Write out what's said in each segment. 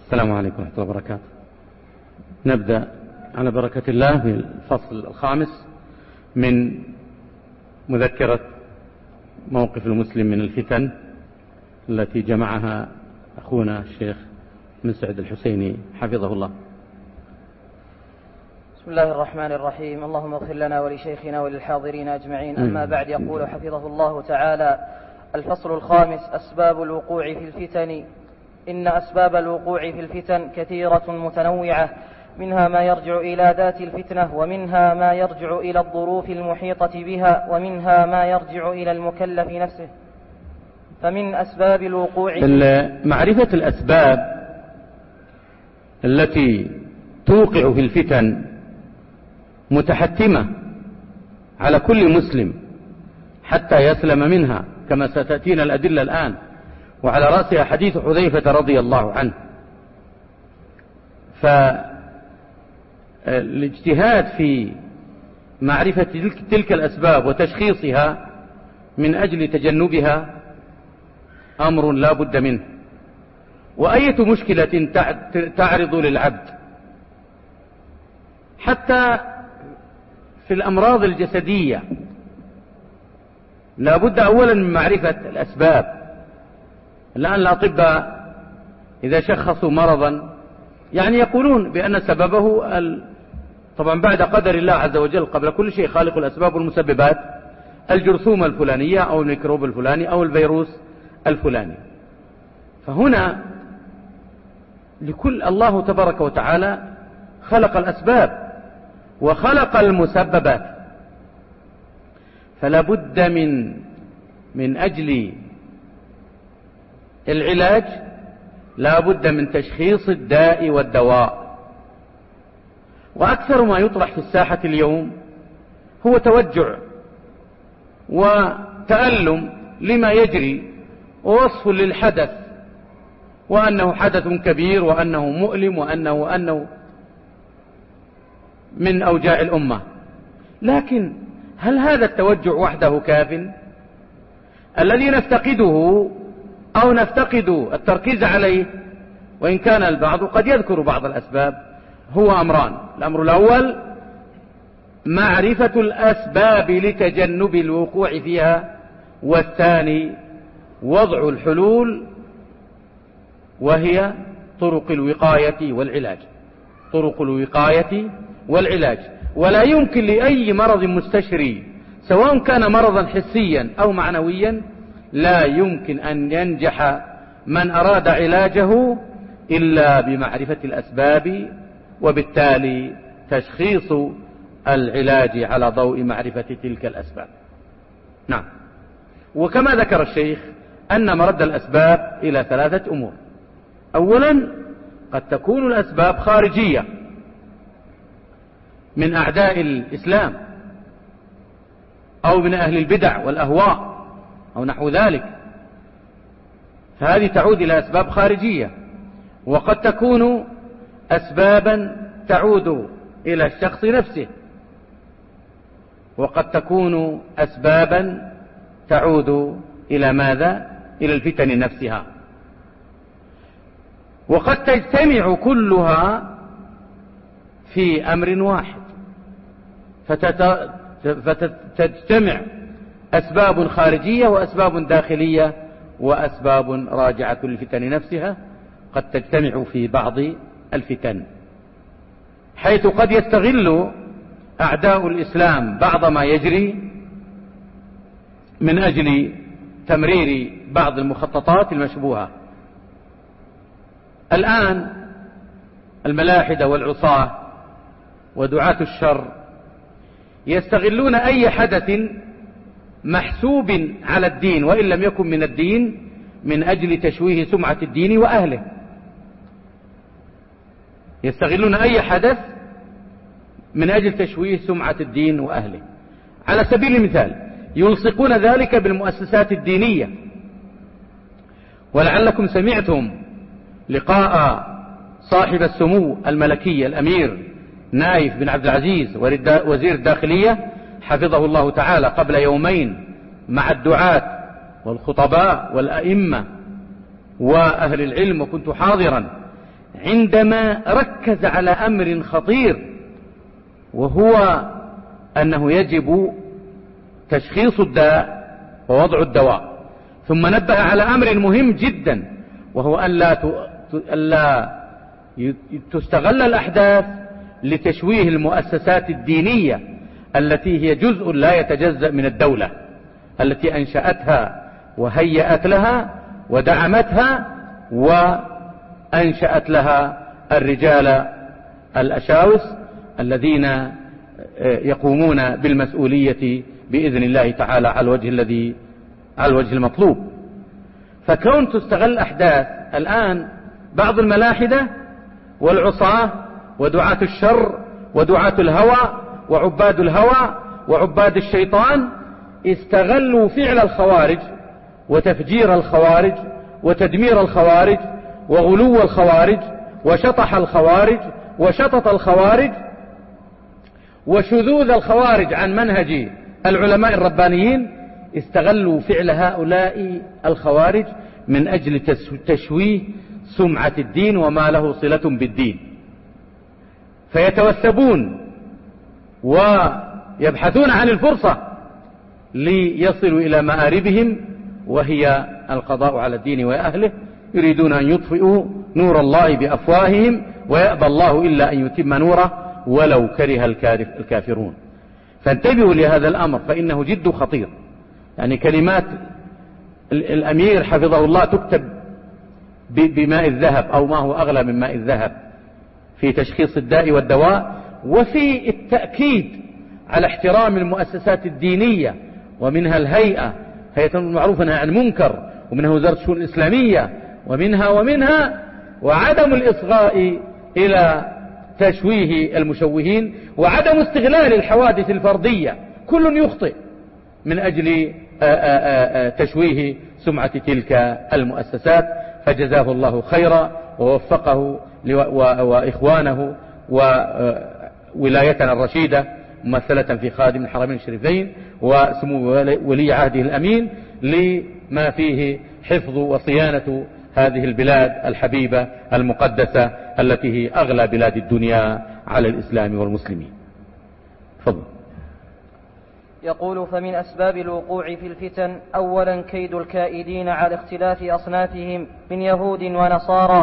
السلام عليكم ورحمة الله وبركاته. نبدأ على بركة الله في الفصل الخامس من مذكرة موقف المسلم من الفتن التي جمعها أخونا الشيخ بن سعد الحسيني حفظه الله. بسم الله الرحمن الرحيم. اللهم اغفر لنا ولشيخنا وللحاضرين أجمعين. أما بعد، يقول حفظه الله تعالى: الفصل الخامس: أسباب الوقوع في الفتن. إن أسباب الوقوع في الفتن كثيرة متنوعة، منها ما يرجع إلى ذات الفتنة، ومنها ما يرجع إلى الظروف المحيطة بها، ومنها ما يرجع إلى المكلف نفسه. فمن أسباب الوقوع معرفة الأسباب التي توقع في الفتن متحتمة على كل مسلم حتى يسلم منها، كما ستأتينا الأدلة الآن، وعلى رأسها حديث حذيفة رضي الله عنه. فالاجتهاد في معرفة تلك الأسباب وتشخيصها من أجل تجنبها أمر لا بد منه. وأية مشكلة تعرض للعبد حتى في الأمراض الجسدية لا بد أولا من معرفة الأسباب. الآن الأطباء إذا شخصوا مرضا يعني يقولون بأن سببه طبعا بعد قدر الله عز وجل قبل كل شيء خالق الأسباب والمسببات، الجرثومة الفلانية أو الميكروب الفلاني أو الفيروس الفلاني. فهنا لكل الله تبارك وتعالى خلق الأسباب وخلق المسببات، فلا بد من أجل العلاج لا بد من تشخيص الداء والدواء. وأكثر ما يطرح في الساحة اليوم هو توجع وتألم لما يجري، ووصف للحدث وأنه حدث كبير وأنه مؤلم وأنه من أوجاع الأمة. لكن هل هذا التوجع وحده كاف؟ الذي نفتقده أو نفتقد التركيز عليه، وإن كان البعض قد يذكر بعض الأسباب، هو أمران: الأمر الأول معرفة الأسباب لتجنب الوقوع فيها، والثاني وضع الحلول وهي طرق الوقاية والعلاج. طرق الوقاية والعلاج. ولا يمكن لأي مرض مستشري سواء كان مرضا حسيا أو معنويا لا يمكن أن ينجح من أراد علاجه إلا بمعرفة الأسباب، وبالتالي تشخيص العلاج على ضوء معرفة تلك الأسباب. نعم. وكما ذكر الشيخ أن مرد الأسباب إلى ثلاثة أمور. أولا قد تكون الأسباب خارجية من أعداء الإسلام أو من أهل البدع والأهواء أو نحو ذلك، فهذه تعود إلى أسباب خارجية. وقد تكون أسبابا تعود إلى الشخص نفسه، وقد تكون أسبابا تعود إلى ماذا؟ إلى الفتن نفسها. وقد تجتمع كلها في أمر واحد، فتجتمع أسباب خارجية وأسباب داخلية وأسباب راجعة للفتن نفسها، قد تجتمع في بعض الفتن، حيث قد يستغل أعداء الإسلام بعض ما يجري من أجل تمرير بعض المخططات المشبوهة. الآن الملاحدة والعصاة ودعاة الشر يستغلون أي حدث محسوب على الدين وإن لم يكن من الدين من أجل تشويه سمعة الدين وأهله. يستغلون أي حدث من أجل تشويه سمعة الدين وأهله. على سبيل المثال يلصقون ذلك بالمؤسسات الدينية. ولعلكم سمعتم لقاء صاحب السمو الملكي الأمير نايف بن عبد العزيز وزير الداخلية حفظه الله تعالى قبل يومين مع الدعاة والخطباء والأئمة وأهل العلم، وكنت حاضرا عندما ركز على أمر خطير، وهو أنه يجب تشخيص الداء ووضع الدواء، ثم نبه على أمر مهم جدا، وهو أن لا تستغل الأحداث لتشويه المؤسسات الدينية التي هي جزء لا يتجزأ من الدولة، التي أنشأتها وهيأت لها ودعمتها وأنشأت لها الرجال الأشاوس الذين يقومون بالمسؤولية بإذن الله تعالى على الوجه المطلوب. فكون تستغل أحداث الآن بعض الملاحدة والعصاة ودعاة الشر ودعاة الهوى وعباد الهوى وعباد الشيطان استغلوا فعل الخوارج وتفجير الخوارج وتدمير الخوارج وغلو الخوارج وشطح الخوارج وشطط الخوارج وشذوذ الخوارج عن منهج العلماء الربانيين. استغلوا فعل هؤلاء الخوارج من أجل تشويه سمعة الدين وما له صلة بالدين، فيتوثبون ويبحثون عن الفرصة ليصلوا إلى مآربهم، وهي القضاء على الدين وأهله. يريدون أن يطفئوا نور الله بأفواههم ويأبى الله إلا أن يتم نوره ولو كره الكافرون. فانتبهوا لهذا الأمر فإنه جد خطير. يعني كلمات الأمير حفظه الله تكتب بماء الذهب أو ما هو أغلى من ماء الذهب في تشخيص الداء والدواء، وفي التأكيد على احترام المؤسسات الدينية، ومنها الهيئة، هيئة المعروف والنهي عن المنكر، ومنها وزارة الشؤون الإسلامية، ومنها وعدم الإصغاء إلى تشويه المشوهين، وعدم استغلال الحوادث الفردية. كل يخطئ من أجل تشويه سمعة تلك المؤسسات. فجزاه الله خيرا ووفقه وإخوانه وولايتنا الرشيدة ممثلة في خادم الحرمين الشريفين وسمو ولي عهده الأمين لما فيه حفظ وصيانة هذه البلاد الحبيبة المقدسة التي هي أغلى بلاد الدنيا على الإسلام والمسلمين. تفضل. يقول: فمن أسباب الوقوع في الفتن أولا كيد الكائدين على اختلاف أصنافهم من يهود ونصارى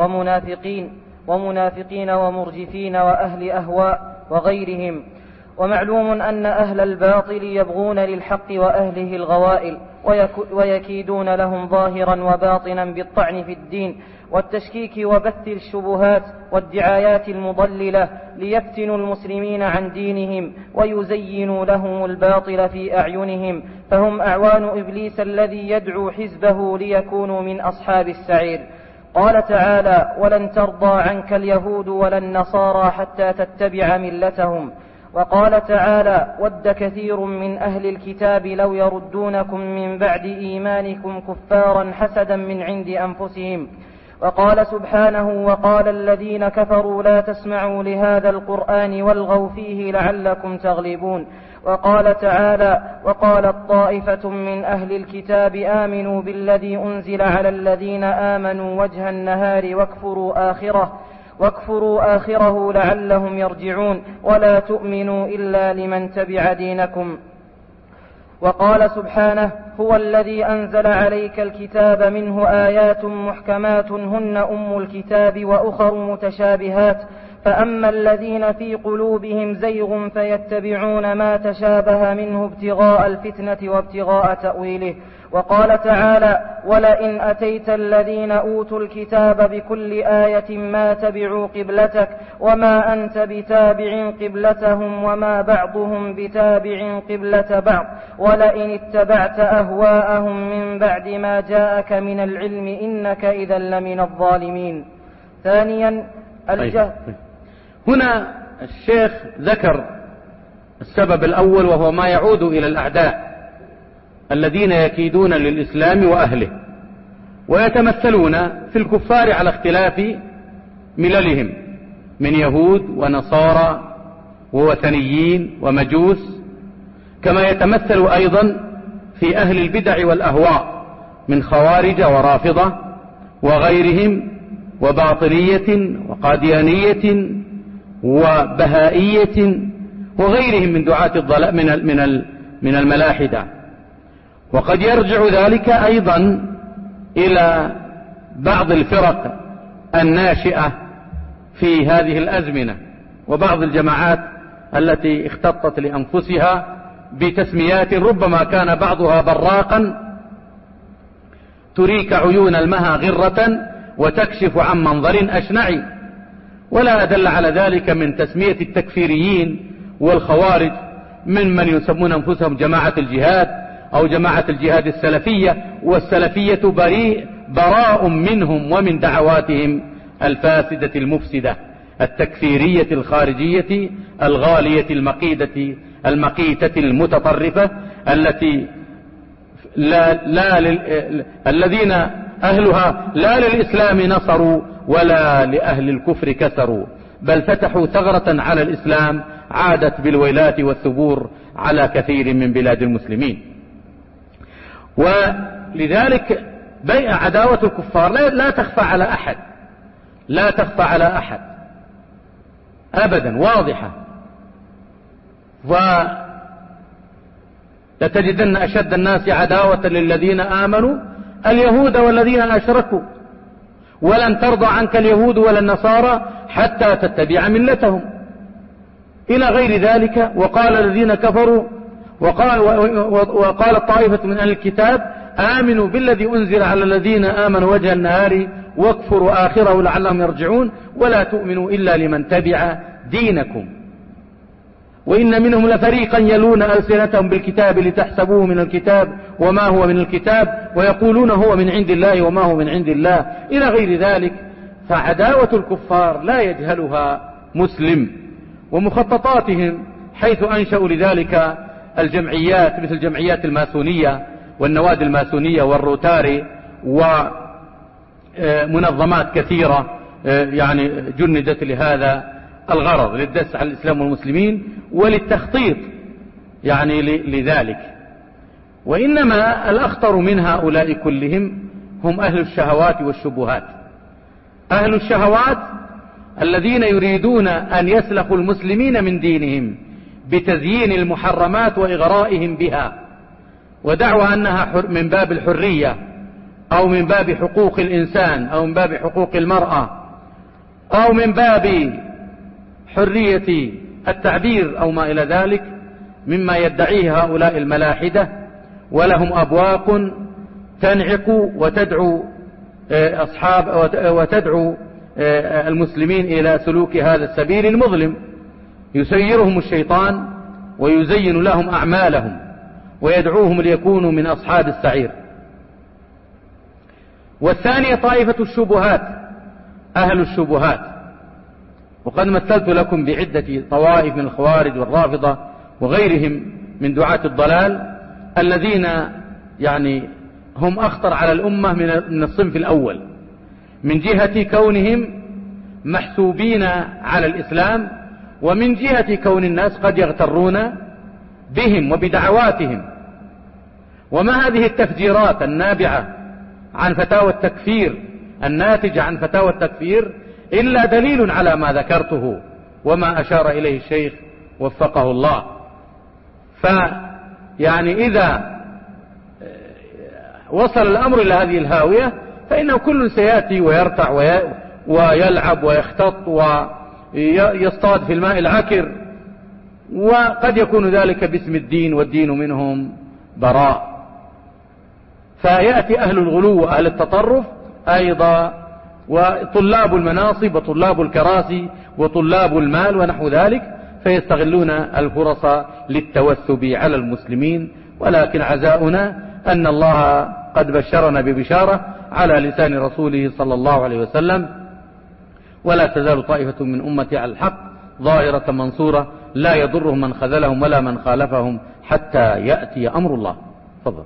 ومنافقين ومرجفين وأهل أهواء وغيرهم. ومعلوم أن أهل الباطل يبغون للحق وأهله الغوائل، ويكيدون لهم ظاهرا وباطنا بالطعن في الدين والتشكيك وبث الشبهات والدعايات المضللة ليفتنوا المسلمين عن دينهم ويزينوا لهم الباطل في أعينهم، فهم أعوان إبليس الذي يدعو حزبه ليكونوا من أصحاب السعير. قال تعالى: ولن ترضى عنك اليهود ولا النصارى حتى تتبع ملتهم. وقال تعالى: ود كثير من أهل الكتاب لو يردونكم من بعد إيمانكم كفارا حسدا من عند أنفسهم. وقال سبحانه: وقال الذين كفروا لا تسمعوا لهذا القرآن والغوا فيه لعلكم تغلبون. وقال تعالى: وقالت طائفة من أهل الكتاب آمنوا بالذي أنزل على الذين آمنوا وجه النهار واكفروا آخره لعلهم يرجعون ولا تؤمنوا إلا لمن تبع دينكم. وقال سبحانه: هو الذي أنزل عليك الكتاب منه آيات محكمات هن أم الكتاب وأخر متشابهات، فأما الذين في قلوبهم زيغ فيتبعون ما تشابه منه ابتغاء الفتنة وابتغاء تأويله. وقال تعالى: ولئن أتيت الذين أوتوا الكتاب بكل آية ما تبعوا قبلتك وما أنت بتابع قبلتهم وما بعضهم بتابع قبلة بعض ولئن اتبعت أهواءهم من بعد ما جاءك من العلم إنك إذا لمن الظالمين. ثانيا الجهل. هنا الشيخ ذكر السبب الأول، وهو ما يعود إلى الأعداء الذين يكيدون للإسلام وأهله ويتمثلون في الكفار على اختلاف مللهم من يهود ونصارى ووثنيين ومجوس، كما يتمثل أيضا في أهل البدع والأهواء من خوارج ورافضة وغيرهم وباطنية وقاديانية وبهائية وغيرهم من دعاة الضلال من الملاحدة. وقد يرجع ذلك أيضا إلى بعض الفرق الناشئة في هذه الأزمنة وبعض الجماعات التي اختطت لأنفسها بتسميات ربما كان بعضها براقا تريك عيون المها غرة وتكشف عن منظر أشنع، ولا أدل على ذلك من تسمية التكفيريين والخوارج ممن يسمون أنفسهم جماعة الجهاد أو جماعة الجهاد السلفية، والسلفية براء منهم ومن دعواتهم الفاسدة المفسدة التكفيرية الخارجية الغالية المقيتة المتطرفة التي الذين أهلها لا للإسلام نصروا ولا لأهل الكفر كسروا، بل فتحوا ثغرة على الإسلام عادت بالويلات والثبور على كثير من بلاد المسلمين. ولذلك عداوة الكفار لا تخفى على أحد، لا تخفى على أحد أبدا، واضحة. ولتجدن أشد الناس عداوة للذين آمنوا اليهود والذين أشركوا، ولن ترضى عنك اليهود ولا النصارى حتى تتبع ملتهم إلى غير ذلك. وقال الذين كفروا وقال الطائفة من أهل الكتاب آمنوا بالذي أنزل على الذين آمنوا وجه النهار واكفروا آخره لعلهم يرجعون ولا تؤمنوا إلا لمن تبع دينكم وإن منهم لفريقا يلون ألسنتهم بالكتاب لتحسبوه من الكتاب وما هو من الكتاب ويقولون هو من عند الله وما هو من عند الله إلى غير ذلك. فعداوة الكفار لا يجهلها مسلم، ومخططاتهم حيث أنشأوا لذلك الجمعيات مثل جمعيات الماسونية والنوادي الماسونية والروتاري ومنظمات كثيرة يعني جندت لهذا الغرض للدس على الإسلام والمسلمين وللتخطيط يعني لذلك. وإنما الأخطر من هؤلاء كلهم هم أهل الشهوات والشبهات، أهل الشهوات الذين يريدون أن يسلخوا المسلمين من دينهم بتزيين المحرمات وإغرائهم بها ودعوى أنها من باب الحرية أو من باب حقوق الإنسان أو من باب حقوق المرأة أو من باب حرية التعبير أو ما إلى ذلك مما يدعيه هؤلاء الملاحدة، ولهم أبواق تنعق وتدعو المسلمين إلى سلوك هذا السبيل المظلم. يسيرهم الشيطان ويزين لهم أعمالهم ويدعوهم ليكونوا من أصحاب السعير. والثانية طائفة الشبهات، أهل الشبهات، وقد مثلت لكم بعدة طوائف من الخوارج والرافضة وغيرهم من دعاة الضلال الذين يعني هم أخطر على الأمة من الصنف الأول من جهة كونهم محسوبين على الإسلام، ومن جهة كون الناس قد يغترون بهم وبدعواتهم. وما هذه التفجيرات النابعة عن فتاوى التكفير الناتجة عن فتاوى التكفير إلا دليل على ما ذكرته وما أشار إليه الشيخ وفقه الله. فيعني إذا وصل الأمر إلى هذه الهاوية فإنه كل سيأتي ويرتع ويلعب ويختط ويصطاد في الماء العكر، وقد يكون ذلك باسم الدين والدين منهم براء. فيأتي أهل الغلو وأهل التطرف أيضا وطلاب المناصب وطلاب الكراسي وطلاب المال ونحو ذلك، فيستغلون الفرص للتوثب على المسلمين. ولكن عزاؤنا أن الله قد بشرنا ببشارة على لسان رسوله صلى الله عليه وسلم: ولا تزال طائفة من أمتي على الحق ظاهرة منصورة لا يضرهم من خذلهم ولا من خالفهم حتى يأتي أمر الله. تفضل.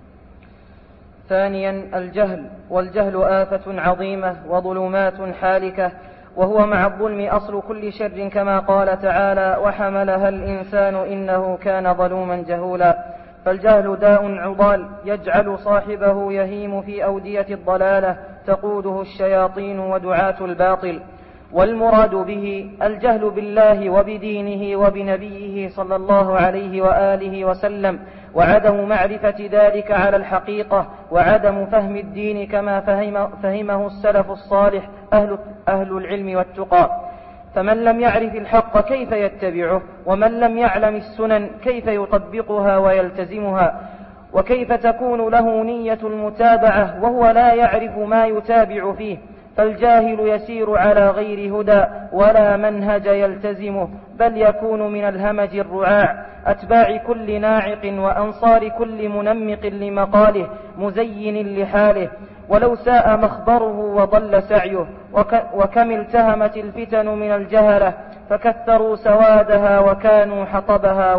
ثانيا الجهل، والجهل آفة عظيمة وظلمات حالكة، وهو مع الظلم أصل كل شر كما قال تعالى: وحملها الإنسان إنه كان ظلوما جهولا. فالجهل داء عضال يجعل صاحبه يهيم في أودية الضلالة تقوده الشياطين ودعاة الباطل. والمراد به الجهل بالله وبدينه وبنبيه صلى الله عليه وآله وسلم، وعدم معرفة ذلك على الحقيقة، وعدم فهم الدين كما فهمه السلف الصالح أهل العلم والتقى. فمن لم يعرف الحق كيف يتبعه؟ ومن لم يعلم السنن كيف يطبقها ويلتزمها؟ وكيف تكون له نية المتابعة وهو لا يعرف ما يتابع فيه؟ فالجاهل يسير على غير هدى ولا منهج يلتزمه، بل يكون من الهمج الرعاع، أتباع كل ناعق وأنصار كل منمق لمقاله مزين لحاله. ولو ساء مخبره وضل سعيه، وكم التهمت الفتن من الجهلة فكثروا سوادها وكانوا حطبها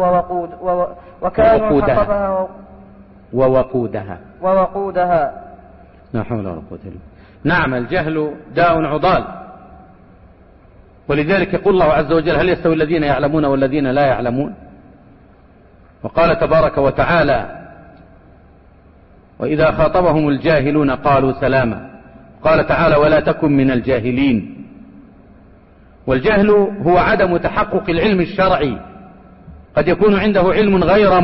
ووقودها. لا حول ولا قوة إلا بالله. نعم، الجهل داء عضال، ولذلك يقول الله عز وجل: هل يستوي الذين يعلمون والذين لا يعلمون؟ وقال تبارك وتعالى: وإذا خاطبهم الجاهلون قالوا سلاما. قال تعالى: ولا تكن من الجاهلين. والجهل هو عدم تحقق العلم الشرعي، قد يكون عنده علم غير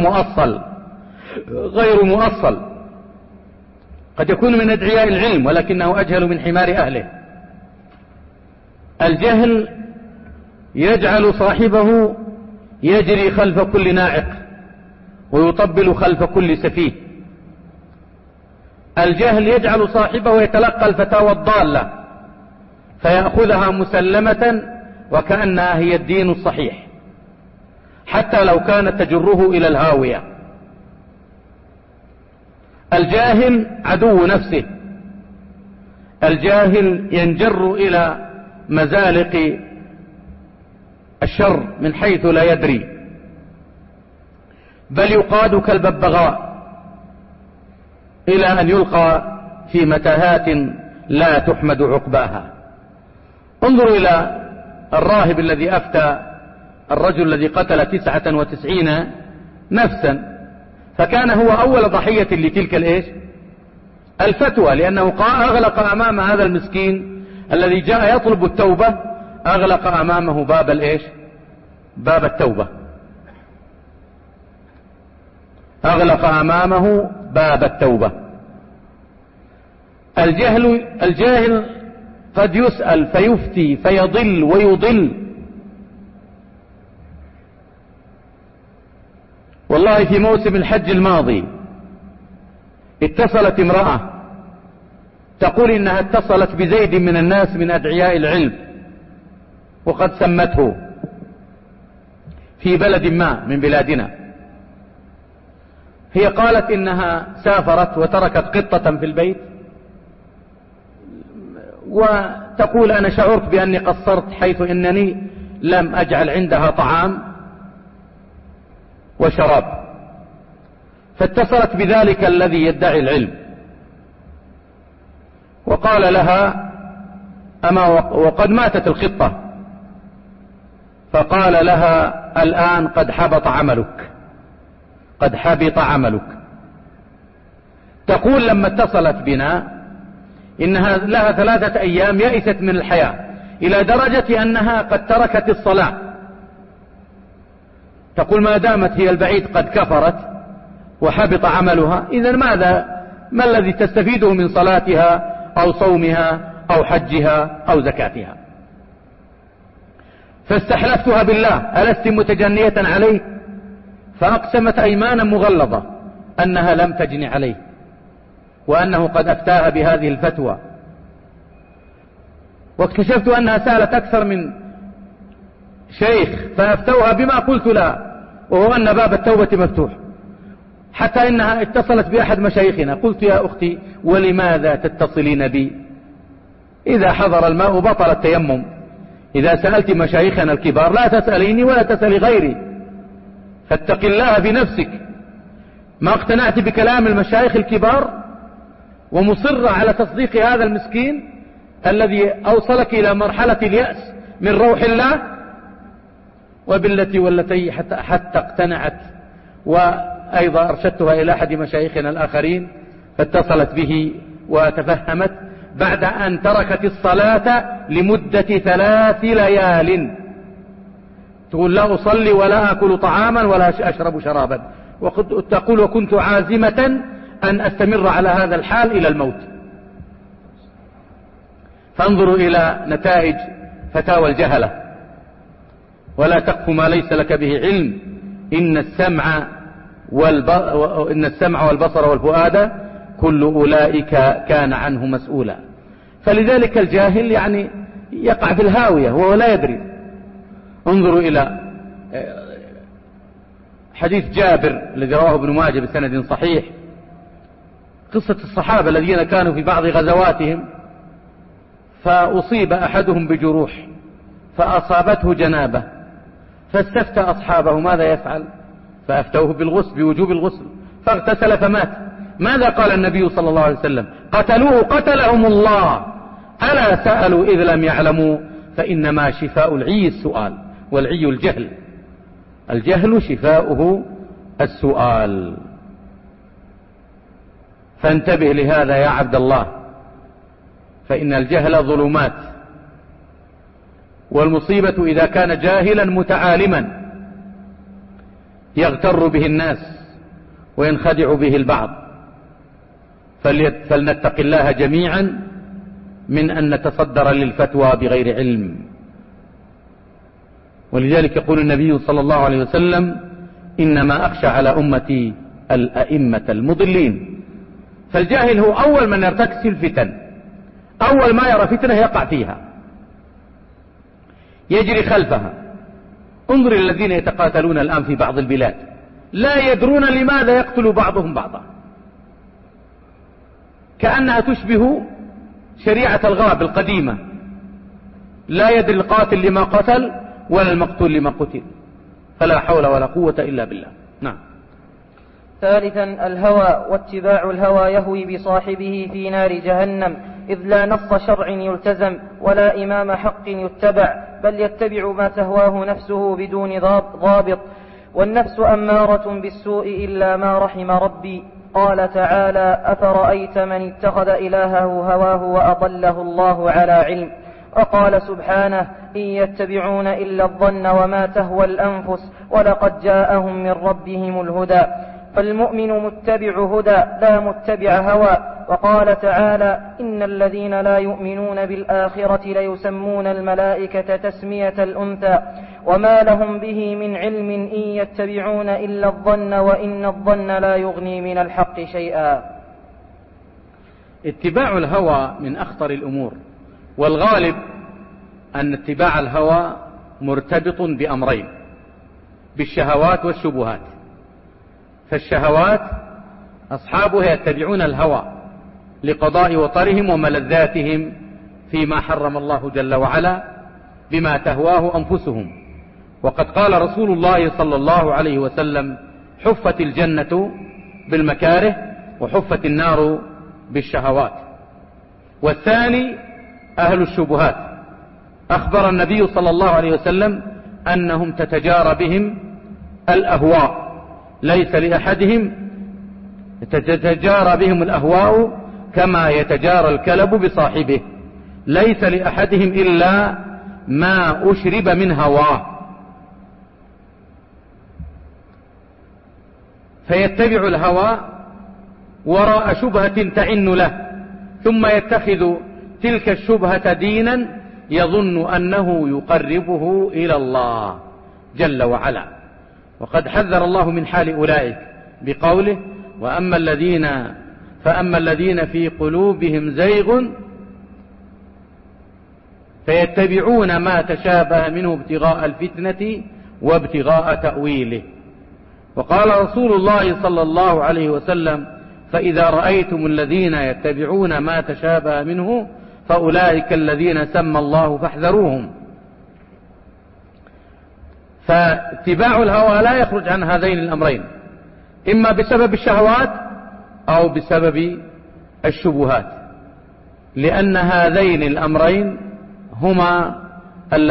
مؤصل، قد يكون من أدعياء العلم ولكنه أجهل من حمار أهله. الجهل يجعل صاحبه يجري خلف كل ناعق ويطبل خلف كل سفيه. الجهل يجعل صاحبه يتلقى الفتاوى الضالة فيأخذها مسلمة وكأنها هي الدين الصحيح، حتى لو كانت تجره إلى الهاوية. الجاهل عدو نفسه، الجاهل ينجر إلى مزالق الشر من حيث لا يدري، بل يقاد كالببغاء إلى أن يلقى في متاهات لا تحمد عقباها. انظروا إلى الراهب الذي أفتى الرجل الذي قتل 99 نفسا، فكان هو أول ضحية لتلك الفتوى، لأنه أغلق أمام هذا المسكين الذي جاء يطلب التوبة، أغلق أمامه باب التوبة، أغلق أمامه باب التوبة. الجاهل قد يسأل فيفتي فيضل ويضل. والله في موسم الحج الماضي اتصلت امرأة تقول إنها اتصلت بزيد من الناس من أدعياء العلم وقد سمته في بلد ما من بلادنا. هي قالت إنها سافرت وتركت قطة في البيت، وتقول: أنا شعرت بأني قصرت حيث إنني لم أجعل عندها طعام وشراب. فاتصلت بذلك الذي يدعي العلم وقال لها: أما وقد ماتت القطة. فقال لها: الآن قد حبط عملك. تقول: لما اتصلت بنا إنها لها 3 أيام يئست من الحياة، إلى درجة أنها قد تركت الصلاة. تقول: ما دامت هي البعيد قد كفرت وحبط عملها، إذن ما الذي تستفيده من صلاتها أو صومها أو حجها أو زكاتها؟ فاستحلفتها بالله: ألست متجنية عليه؟ فأقسمت أيمانا مغلظة أنها لم تجن عليه، وأنه قد أفتاها بهذه الفتوى. واكتشفت أنها سألت أكثر من شيخ فأفتوها بما قلت لها، وهو أن باب التوبة مفتوح. حتى إنها اتصلت بأحد مشايخنا، قلت: يا أختي ولماذا تتصلين بي؟ إذا حضر الماء بطل التيمم. إذا سألت مشايخنا الكبار لا تسأليني ولا تسألي غيري، فاتق الله بنفسك. ما اقتنعت بكلام المشايخ الكبار ومصر على تصديق هذا المسكين الذي أوصلك إلى مرحلة اليأس من روح الله، وبالتي والتي حتى اقتنعت أيضا أرشدتها إلى أحد مشايخنا الآخرين فاتصلت به وتفهمت بعد أن تركت الصلاة لمدة 3 ليال، تقول لا أصلي ولا أكل طعاما ولا أشرب شرابا، تقول وكنت عازمة أن أستمر على هذا الحال إلى الموت. فانظروا إلى نتائج فتاوى الجهلة. ولا تقف ما ليس لك به علم إن السمع والبصر والفؤاد كل أولئك كان عنه مسؤولا. فلذلك الجاهل يعني يقع في الهاوية وهو لا يدري. انظروا إلى حديث جابر الذي رواه ابن ماجه بسند صحيح، قصة الصحابة الذين كانوا في بعض غزواتهم فأصيب أحدهم بجروح فأصابته جنابة، فاستفتى أصحابه ماذا يفعل، فأفتوه بالغسل بوجوب الغسل، فاغتسل فمات. ماذا قال النبي صلى الله عليه وسلم؟ قتلوه قتلهم الله، ألا سألوا إذ لم يعلموا، فإنما شفاء العي السؤال، والعي الجهل، الجهل شفاؤه السؤال. فانتبه لهذا يا عبد الله، فإن الجهل ظلمات، والمصيبة إذا كان جاهلا متعالما يغتر به الناس وينخدع به البعض. فلنتق الله جميعا من أن نتصدر للفتوى بغير علم. ولذلك يقول النبي صلى الله عليه وسلم إنما أخشى على أمتي الأئمة المضلين. فالجاهل هو أول من يرتكس الفتن، أول ما يرى فتنة يقع فيها يجري خلفها. انظر الذين يتقاتلون الآن في بعض البلاد لا يدرون لماذا يقتل بعضهم بعضا، كأنها تشبه شريعة الغاب القديمة، لا يدري القاتل لما قتل ولا المقتول لما قتل، فلا حول ولا قوة إلا بالله. نعم. ثالثا الهوى، واتباع الهوى يهوي بصاحبه في نار جهنم، إذ لا نص شرع يلتزم ولا إمام حق يتبع، بل يتبع ما تهواه نفسه بدون ضابط، والنفس أمارة بالسوء إلا ما رحم ربي. قال تعالى أفرأيت من اتخذ إلهه هواه وأضله الله على علم. وقال سبحانه إن يتبعون إلا الظن وما تهوى الأنفس ولقد جاءهم من ربهم الهدى. فالمؤمن متبع هدى لا متبع هوى. وقال تعالى إن الذين لا يؤمنون بالآخرة ليسمون الملائكة تسمية الأنثى وما لهم به من علم إن يتبعون إلا الظن وإن الظن لا يغني من الحق شيئا. اتباع الهوى من أخطر الأمور، والغالب أن اتباع الهوى مرتبط بأمرين، بالشهوات والشبهات. فالشهوات أصحابها يتبعون الهوى لقضاء وطرهم وملذاتهم فيما حرم الله جل وعلا بما تهواه أنفسهم. وقد قال رسول الله صلى الله عليه وسلم حفت الجنة بالمكاره وحفت النار بالشهوات. والثاني أهل الشبهات، أخبر النبي صلى الله عليه وسلم أنهم تتجارى بهم الأهواء، ليس لأحدهم تتجارى بهم الأهواء كما يتجارى الكلب بصاحبه، ليس لأحدهم إلا ما أشرب من هواه. فيتبع الهوى وراء شبهة تعن له، ثم يتخذ تلك الشبهة دينا يظن أنه يقربه إلى الله جل وعلا. وقد حذر الله من حال أولئك بقوله فأما الذين في قلوبهم زيغ فيتبعون ما تشابه منه ابتغاء الفتنة وابتغاء تأويله. وقال رسول الله صلى الله عليه وسلم فإذا رأيتم الذين يتبعون ما تشابه منه فأولئك الذين سمى الله فاحذروهم. فاتباع الهوى لا يخرج عن هذين الأمرين، إما بسبب الشهوات أو بسبب الشبهات، لأن هذين الأمرين هما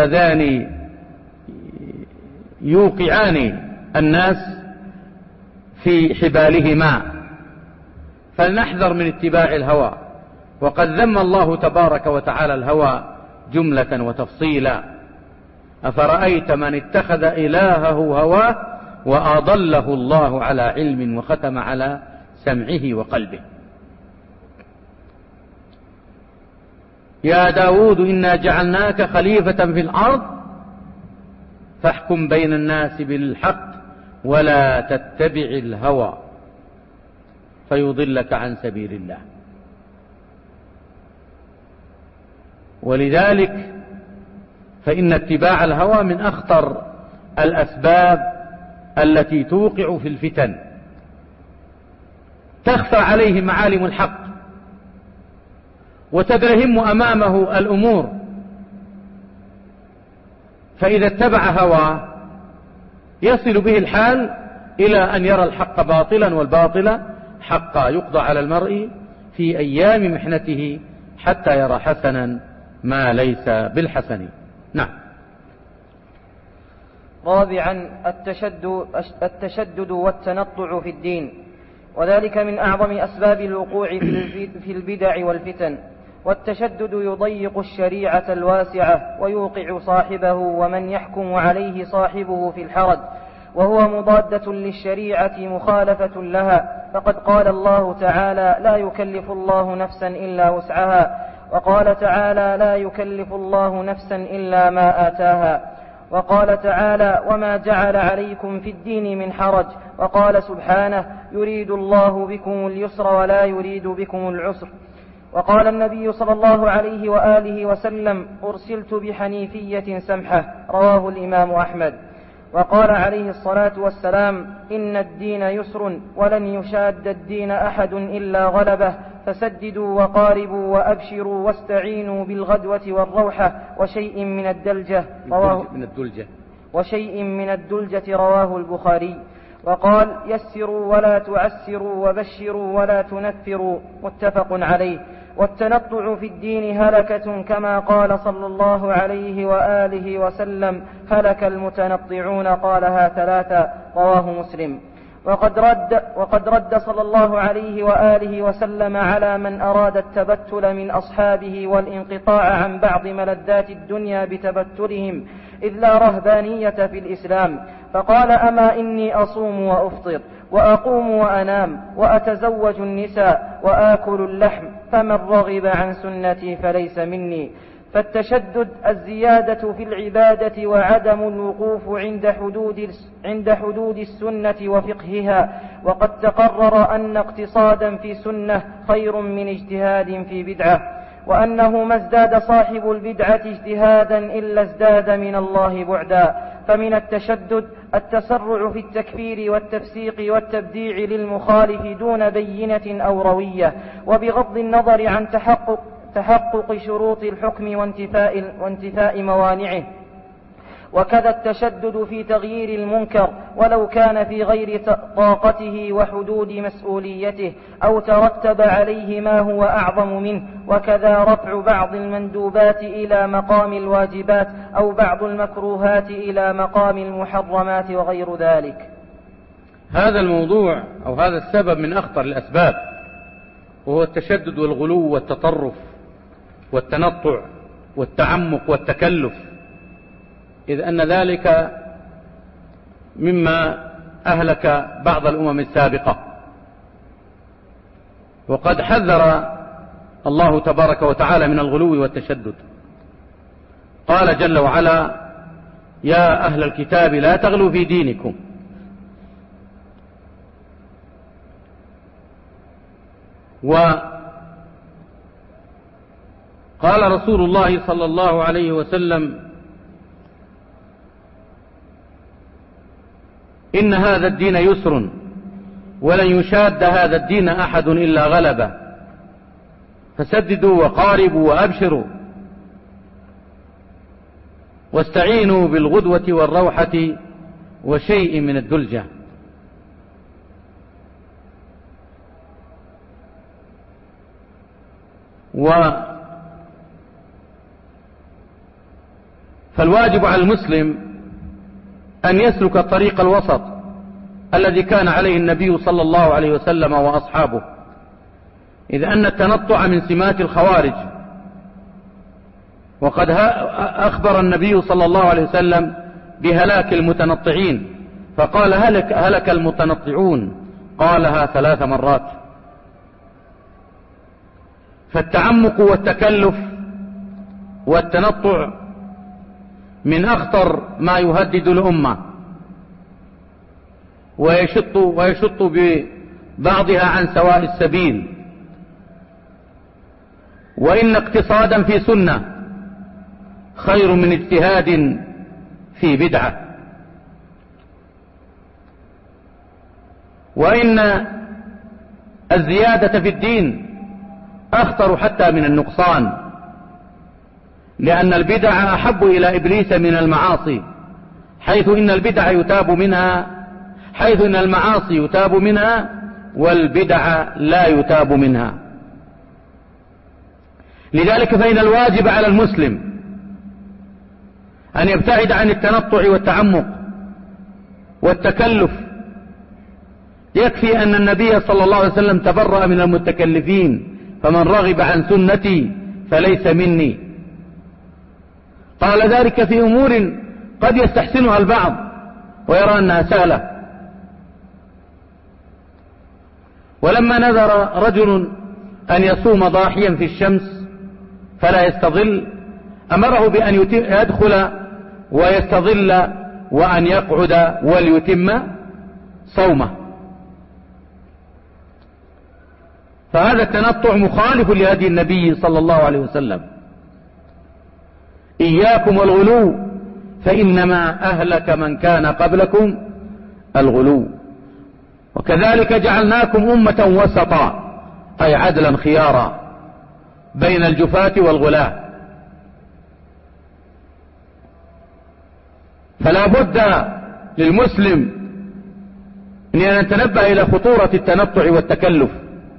اللذان يوقعان الناس في حبالهما، فلنحذر من اتباع الهوى. وقد ذم الله تبارك وتعالى الهوى جملة وتفصيلا. أفرأيت من اتخذ إلهه هواه وأضله الله على علم وختم على سمعه وقلبه. يا داود إنا جعلناك خليفة في الأرض فاحكم بين الناس بالحق ولا تتبع الهوى فيضلك عن سبيل الله. ولذلك فإن اتباع الهوى من أخطر الأسباب التي توقع في الفتن. تخفى عليه معالم الحق وتدرهم أمامه الأمور، فإذا اتبع هواه يصل به الحال إلى أن يرى الحق باطلا والباطل حقا. يقضى على المرء في أيام محنته حتى يرى حسنا ما ليس بالحسن. نعم. رابعا التشدد والتنطع في الدين، وذلك من أعظم أسباب الوقوع في البدع والفتن. والتشدد يضيق الشريعة الواسعة ويوقع صاحبه ومن يحكم عليه صاحبه في الحرج، وهو مضادة للشريعة مخالفة لها. فقد قال الله تعالى: لا يكلف الله نفسا إلا وسعها. وقال تعالى: لا يكلف الله نفسا إلا ما آتاها. وقال تعالى: وما جعل عليكم في الدين من حرج. وقال سبحانه: يريد الله بكم اليسر ولا يريد بكم العسر. وقال النبي صلى الله عليه وآله وسلم: أرسلت بحنيفية سمحة. رواه الإمام أحمد. وقال عليه الصلاة والسلام: إن الدين يسر ولن يشاد الدين أحد إلا غلبه، فسددوا وقاربوا وأبشروا واستعينوا بالغدوة والروحة وشيء من الدلجة. رواه البخاري. وقال: يسروا ولا تعسروا وبشروا ولا تنفروا. متفق عليه. والتنطع في الدين هلكة، كما قال صلى الله عليه وآله وسلم: هلك المتنطعون، قالها ثلاثا. رواه مسلم. وقد رد صلى الله عليه وآله وسلم على من أراد التبتل من أصحابه والانقطاع عن بعض ملذات الدنيا بتبتلهم، إذ لا رهبانية في الإسلام. فقال: أما إني أصوم وأفطر وأقوم وأنام وأتزوج النساء وآكل اللحم، فمن رغب عن سنتي فليس مني. فالتشدد الزيادة في العبادة وعدم الوقوف عند حدود السنة وفقهها. وقد تقرر أن اقتصادا في سنة خير من اجتهاد في بدعة، وأنه ما ازداد صاحب البدعة اجتهادا إلا ازداد من الله بعدا. فمن التشدد التسرع في التكفير والتفسيق والتبديع للمخالف دون بينة أو روية، وبغض النظر عن تحقق شروط الحكم وانتفاء موانعه. وكذا التشدد في تغيير المنكر ولو كان في غير طاقته وحدود مسؤوليته، أو ترتب عليه ما هو أعظم منه. وكذا رفع بعض المندوبات إلى مقام الواجبات، أو بعض المكروهات إلى مقام المحرمات، وغير ذلك. هذا الموضوع أو هذا السبب من أخطر الأسباب، وهو التشدد والغلو والتطرف والتنطع والتعمق والتكلف، إذ أن ذلك مما أهلك بعض الأمم السابقة. وقد حذر الله تبارك وتعالى من الغلو والتشدد. قال جل وعلا: يا أهل الكتاب لا تغلوا في دينكم. وقال رسول الله صلى الله عليه وسلم: إن هذا الدين يسر ولن يشاد هذا الدين أحد إلا غلبه، فسددوا وقاربوا وأبشروا واستعينوا بالغدوة والروحة وشيء من الدلجة. فالواجب على المسلم أن يسلك الطريق الوسط الذي كان عليه النبي صلى الله عليه وسلم وأصحابه، إذ أن التنطع من سمات الخوارج، وقد أخبر النبي صلى الله عليه وسلم بهلاك المتنطعين، فقال هلك المتنطعون، قالها 3 مرات. فالتعمق والتكلف والتنطع من أخطر ما يهدد الأمة، ويشط ببعضها عن سواء السبيل. وإن اقتصادا في سنة خير من اجتهاد في بدعة، وإن الزيادة في الدين أخطر حتى من النقصان، لأن البدع أحب إلى إبليس من المعاصي، حيث إن المعاصي يتاب منها والبدع لا يتاب منها. لذلك فإن الواجب على المسلم أن يبتعد عن التنطع والتعمق والتكلف. يكفي أن النبي صلى الله عليه وسلم تبرأ من المتكلفين، فمن رغب عن سنتي فليس مني. قال ذلك في أمور قد يستحسنها البعض ويرى أنها سهلة. ولما نذر رجل أن يصوم ضاحيا في الشمس فلا يستظل، أمره بأن يدخل ويستظل وأن يقعد وليتم صومه. فهذا التنطع مخالف لهدي النبي صلى الله عليه وسلم. إياكم والغلو فإنما أهلك من كان قبلكم الغلو. وكذلك جعلناكم أمة وسطا، أي عدلا خيارا بين الجفاة والغلاة. فلا بد للمسلم أن يتنبه إلى خطورة التنطع والتكلف.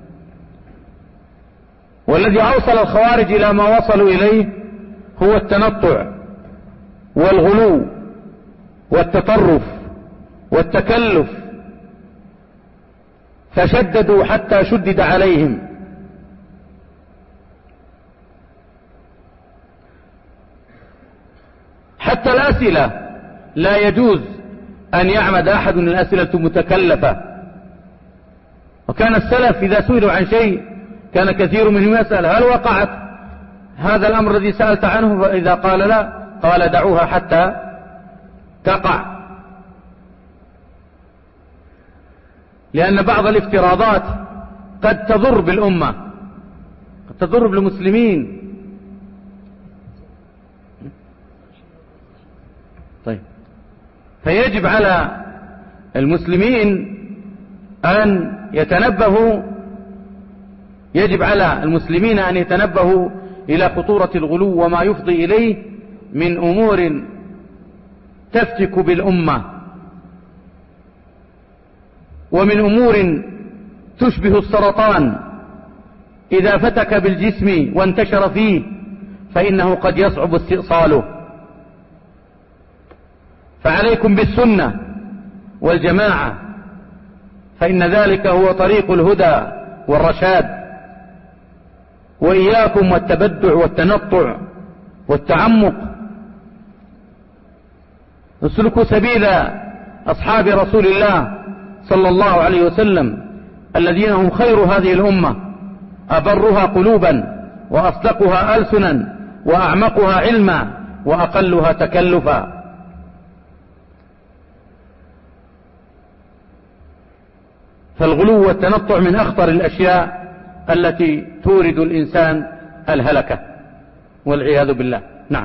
والذي أوصل الخوارج إلى ما وصلوا إليه هو التنطع والغلو والتطرف والتكلف، فشددوا حتى شدد عليهم. حتى الأسئلة لا يجوز أن يعمد أحد من الأسئلة متكلفة. وكان السلف إذا سئلوا عن شيء كان كثير منهم يسأل هل وقعت هذا الأمر الذي سألت عنه؟ فإذا قال لا، قال دعوها حتى تقع. لأن بعض الافتراضات قد تضر بالأمة، قد تضر بالمسلمين. طيب، فيجب على المسلمين أن يتنبهوا، يجب على المسلمين أن يتنبهوا إلى خطورة الغلو وما يفضي إليه من أمور تفتك بالأمة، ومن أمور تشبه السرطان إذا فتك بالجسم وانتشر فيه فإنه قد يصعب استئصاله. فعليكم بالسنة والجماعة، فإن ذلك هو طريق الهدى والرشاد. وإياكم والتبدع والتنطع والتعمق. اسلكوا سبيل أصحاب رسول الله صلى الله عليه وسلم الذين هم خير هذه الأمة، أبرها قلوبا وأصدقها ألسنا وأعمقها علما وأقلها تكلفا. فالغلو والتنطع من أخطر الأشياء التي تورد الإنسان الهلكة والعياذ بالله. نعم.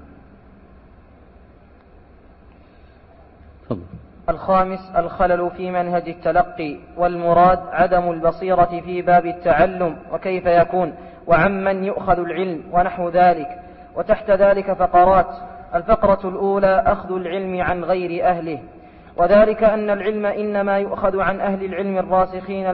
الخامس الخلل في منهج التلقي، والمراد عدم البصيرة في باب التعلم وكيف يكون وعمن يؤخذ العلم ونحو ذلك. وتحت ذلك فقرات. الفقرة الأولى أخذ العلم عن غير أهله، وذلك أن العلم إنما يؤخذ عن أهل العلم الراسخين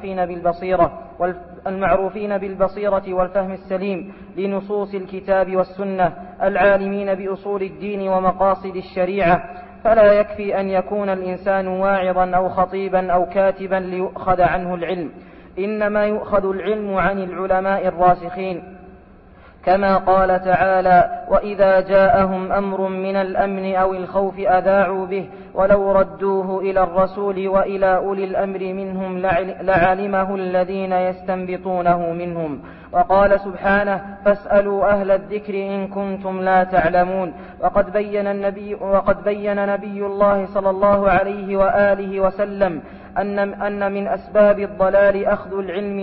المعروفين بالبصيرة والفهم السليم لنصوص الكتاب والسنة، العالمين بأصول الدين ومقاصد الشريعة، فلا يكفي أن يكون الإنسان واعظا أو خطيبا أو كاتبا ليؤخذ عنه العلم، إنما يؤخذ العلم عن العلماء الراسخين، كما قال تعالى: وإذا جاءهم أمر من الأمن أو الخوف أذاعوا به ولو ردوه إلى الرسول وإلى أولي الأمر منهم لعلمه الذين يستنبطونه منهم. وقال سبحانه: فاسألوا أهل الذكر إن كنتم لا تعلمون. وقد بين نبي الله صلى الله عليه وآله وسلم أن من أسباب الضلال أخذ العلم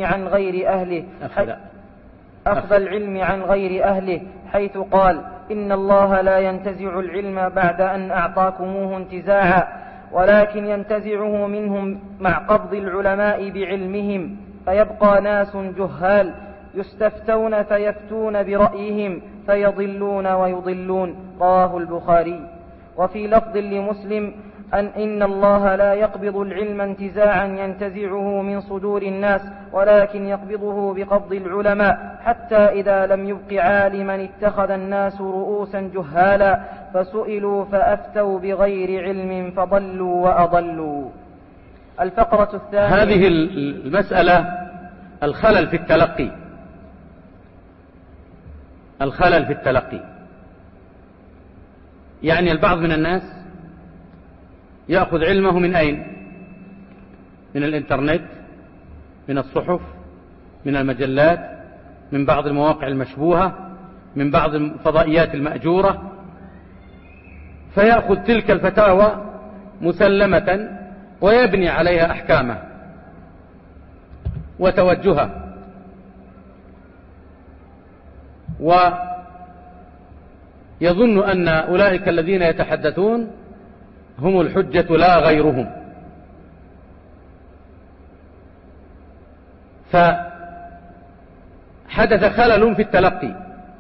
عن غير أهله، حيث قال: إن الله لا ينتزع العلم بعد أن أعطاكموه انتزاعا، ولكن ينتزعه منهم مع قبض العلماء بعلمهم، فيبقى ناس جهال يستفتون فيفتون برأيهم فيضلون ويضلون. رواه البخاري. وفي لفظ لمسلم: إن الله لا يقبض العلم انتزاعا ينتزعه من صدور الناس، ولكن يقبضه بقبض العلماء، حتى إذا لم يبق عالما اتخذ الناس رؤوسا جهالا فسئلوا فأفتوا بغير علم فضلوا وأضلوا. الفقرة الثانية. هذه المسألة الخلل في التلقي. يعني البعض من الناس يأخذ علمه من أين؟ من الإنترنت، من الصحف، من المجلات، من بعض المواقع المشبوهة، من بعض الفضائيات المأجورة، فيأخذ تلك الفتاوى مسلمة ويبني عليها أحكامه وتوجهه، ويظن أن أولئك الذين يتحدثون هم الحجة لا غيرهم. فحدث خلل في التلقي.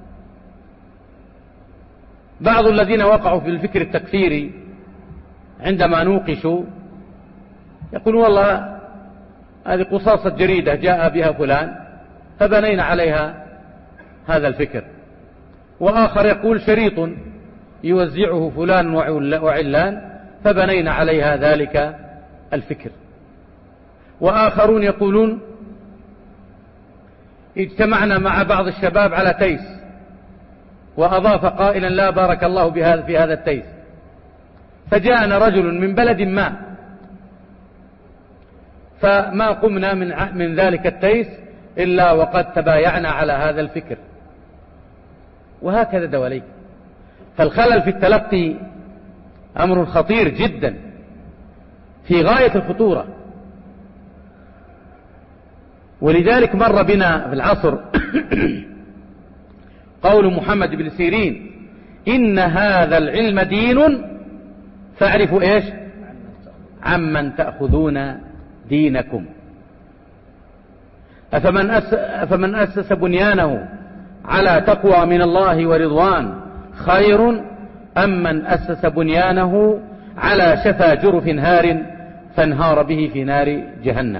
بعض الذين وقعوا في الفكر التكفيري عندما نوقشوا يقولون: والله هذه قصاصة جريدة جاء بها فلان فبنينا عليها هذا الفكر. وآخر يقول: شريط يوزعه فلان وعلان فبنينا عليها ذلك الفكر. وآخرون يقولون: اجتمعنا مع بعض الشباب على تيس، وأضاف قائلا: لا بارك الله في هذا التيس، فجاءنا رجل من بلد ما فما قمنا من ذلك التيس إلا وقد تبايعنا على هذا الفكر. وهكذا دواليك. فالخلل في التلقي أمر خطير جدا في غاية الخطورة. ولذلك مر بنا في العصر قول محمد بن سيرين: إن هذا العلم دين فاعرفوا إيش؟ عمن تأخذون دينكم. أفمن أسس بنيانه على تقوى من الله ورضوان خير أم من أسس بنيانه على شفا جرف هار فانهار به في نار جهنم.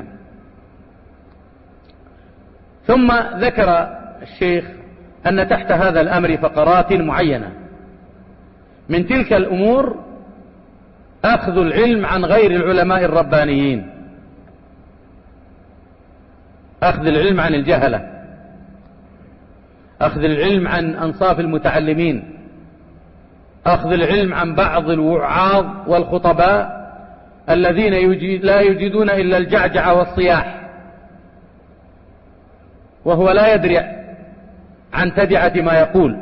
ثم ذكر الشيخ أن تحت هذا الأمر فقرات معينة. من تلك الأمور أخذ العلم عن غير العلماء الربانيين، أخذ العلم عن الجهلة، أخذ العلم عن أنصاف المتعلمين، أخذ العلم عن بعض الوعاظ والخطباء الذين لا يجدون إلا الجعجع والصياح، وهو لا يدري عن تبعة ما يقول.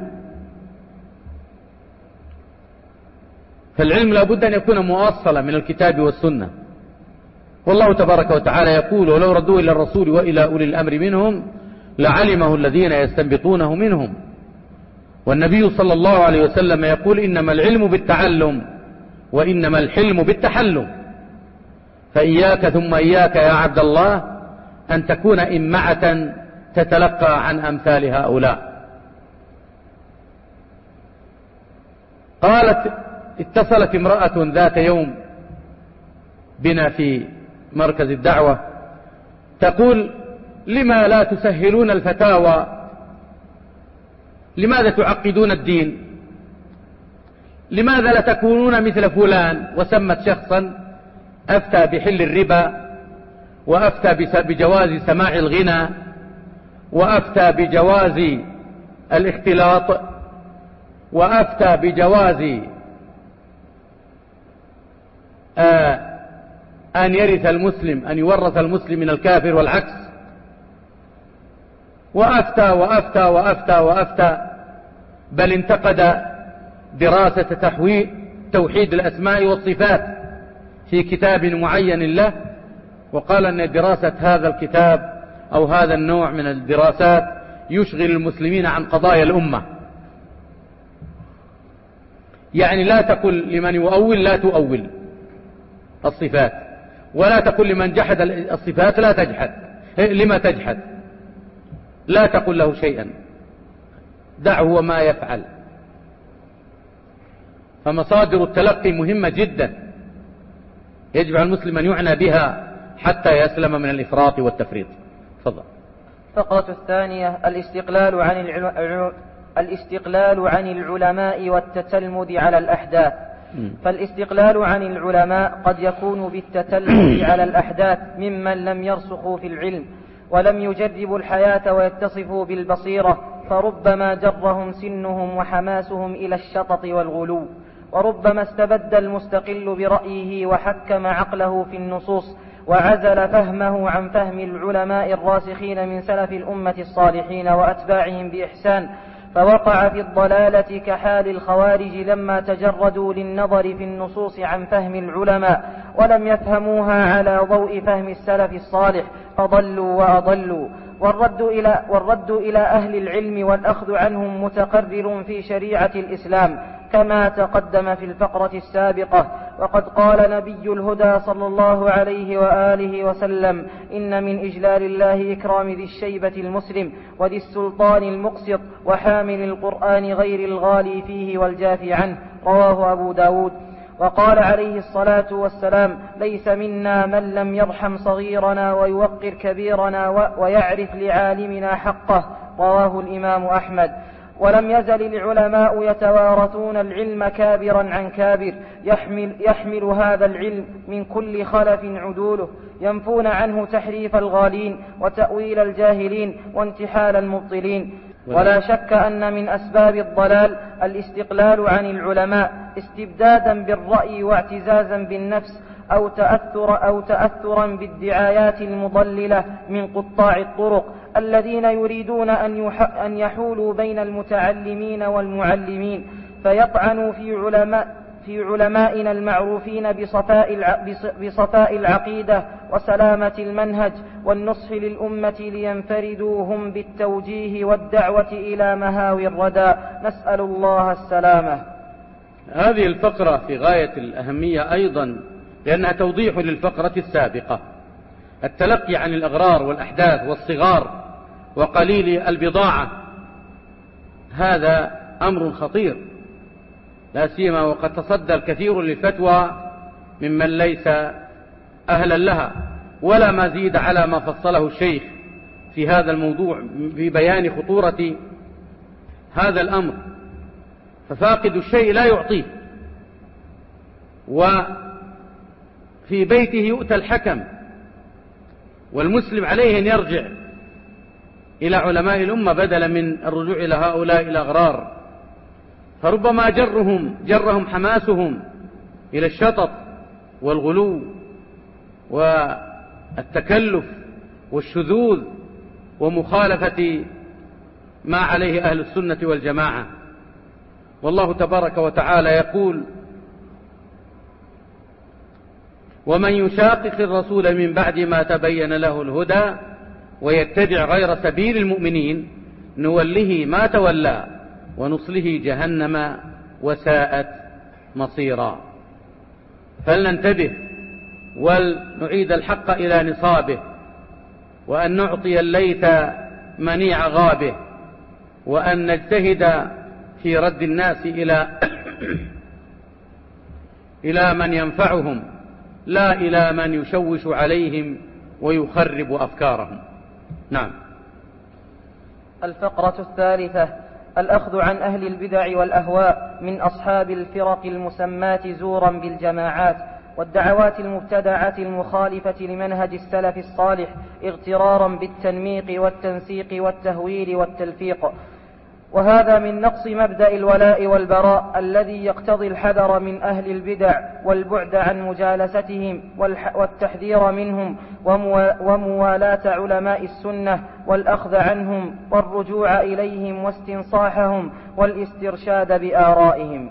فالعلم لا بد أن يكون مؤصلا من الكتاب والسنة. والله تبارك وتعالى يقول: ولو ردوا إلى الرسول وإلى أولي الأمر منهم لعلمه الذين يستنبطونه منهم. والنبي صلى الله عليه وسلم يقول: إنما العلم بالتعلم وإنما الحلم بالتحلم. فإياك ثم إياك يا عبد الله أن تكون إمعة تتلقى عن أمثال هؤلاء. قالت: اتصلت امرأة ذات يوم بنا في مركز الدعوة تقول: لما لا تسهلون الفتاوى؟ لماذا تعقدون الدين؟ لماذا لا تكونون مثل فلان؟ وسمت شخصا أفتى بحل الربا، وأفتى بجواز سماع الغنى، وأفتى بجواز الاختلاط، وأفتى بجواز أن يرث المسلم، أن يورث المسلم من الكافر والعكس، وأفتى وأفتى وأفتى وأفتى، بل انتقد دراسة توحيد الأسماء والصفات في كتاب معين له، وقال أن دراسة هذا الكتاب أو هذا النوع من الدراسات يشغل المسلمين عن قضايا الأمة. يعني لا تقل لمن يؤول لا تؤول الصفات، ولا تقل لمن جحد الصفات لا تجحد. لما تجحد؟ لا تقل له شيئا، دعه وما يفعل. فمصادر التلقي مهمة جدا، يجب على المسلم أن يعنى بها حتى يسلم من الإفراط والتفريط. تفضل. الفقرة الثانية: الاستقلال عن العلماء والتتلمذ على الأحداث. فالاستقلال عن العلماء قد يكون بالتتلمذ على الأحداث ممن لم يرسخوا في العلم ولم يجربوا الحياة ويتصفوا بالبصيرة، فربما جرهم سنهم وحماسهم إلى الشطط والغلو، وربما استبد المستقل برأيه وحكم عقله في النصوص وعزل فهمه عن فهم العلماء الراسخين من سلف الأمة الصالحين وأتباعهم بإحسان، فوقع في الضلالة كحال الخوارج لما تجردوا للنظر في النصوص عن فهم العلماء ولم يفهموها على ضوء فهم السلف الصالح فضلوا وأضلوا. والرد إلى أهل العلم والأخذ عنهم متقرر في شريعة الإسلام كما تقدم في الفقرة السابقة. وقد قال نبي الهدى صلى الله عليه وآله وسلم: إن من إجلال الله إكرام ذي الشيبة المسلم وذي السلطان المقسط وحامل القرآن غير الغالي فيه والجافي عنه. رواه أبو داود. وقال عليه الصلاة والسلام: ليس منا من لم يرحم صغيرنا ويوقر كبيرنا ويعرف لعالمنا حقه. رواه الإمام أحمد. ولم يزل العلماء يتوارثون العلم كابرا عن كابر، يحمل هذا العلم من كل خلف عدوله، ينفون عنه تحريف الغالين وتأويل الجاهلين وانتحال المبطلين. ولا شك أن من أسباب الضلال الاستقلال عن العلماء استبدادا بالرأي واعتزازا بالنفس أو تأثرا بالدعايات المضللة من قطاع الطرق الذين يريدون أن يحولوا بين المتعلمين والمعلمين، فيطعنوا في علمائنا المعروفين بصفاء العقيدة وسلامة المنهج والنصح للأمة لينفردوا هم بالتوجيه والدعوة إلى مهاوي الردى. نسأل الله السلامة. هذه الفقرة في غاية الأهمية أيضا لأنها توضيح للفقرة السابقة. التلقي عن الأغرار والأحداث والصغار وقليل البضاعة هذا أمر خطير، لا سيما وقد تصدى الكثير للفتوى ممن ليس أهلا لها، ولا مزيد على ما فصله الشيخ في هذا الموضوع في بيان خطورة هذا الأمر. ففاقد الشيء لا يعطيه، وفي بيته يؤتى الحكم، والمسلم عليه أن يرجع إلى علماء الأمة بدلا من الرجوع إلى هؤلاء الأغرار، فربما جرهم حماسهم إلى الشطط والغلو والتكلف والشذوذ ومخالفة ما عليه أهل السنة والجماعة. والله تبارك وتعالى يقول: ومن يشاقق الرسول من بعد ما تبين له الهدى ويتبع غير سبيل المؤمنين نوله ما تولى ونصله جهنم وساءت مصيرا. فلننتبه ولنعيد الحق إلى نصابه، وأن نعطي الليث منيع غابه، وأن نجتهد في رد الناس إلى من ينفعهم لا إلى من يشوش عليهم ويخرب أفكارهم. نعم. الفقرة الثالثة: الأخذ عن أهل البدع والأهواء من أصحاب الفرق المسماة زورا بالجماعات والدعوات المبتدعة المخالفة لمنهج السلف الصالح اغترارا بالتنميق والتنسيق والتهويل والتلفيق. وهذا من نقص مبدأ الولاء والبراء الذي يقتضي الحذر من أهل البدع والبعد عن مجالستهم والتحذير منهم وموالاة علماء السنة والأخذ عنهم والرجوع إليهم واستنصاحهم والاسترشاد بآرائهم.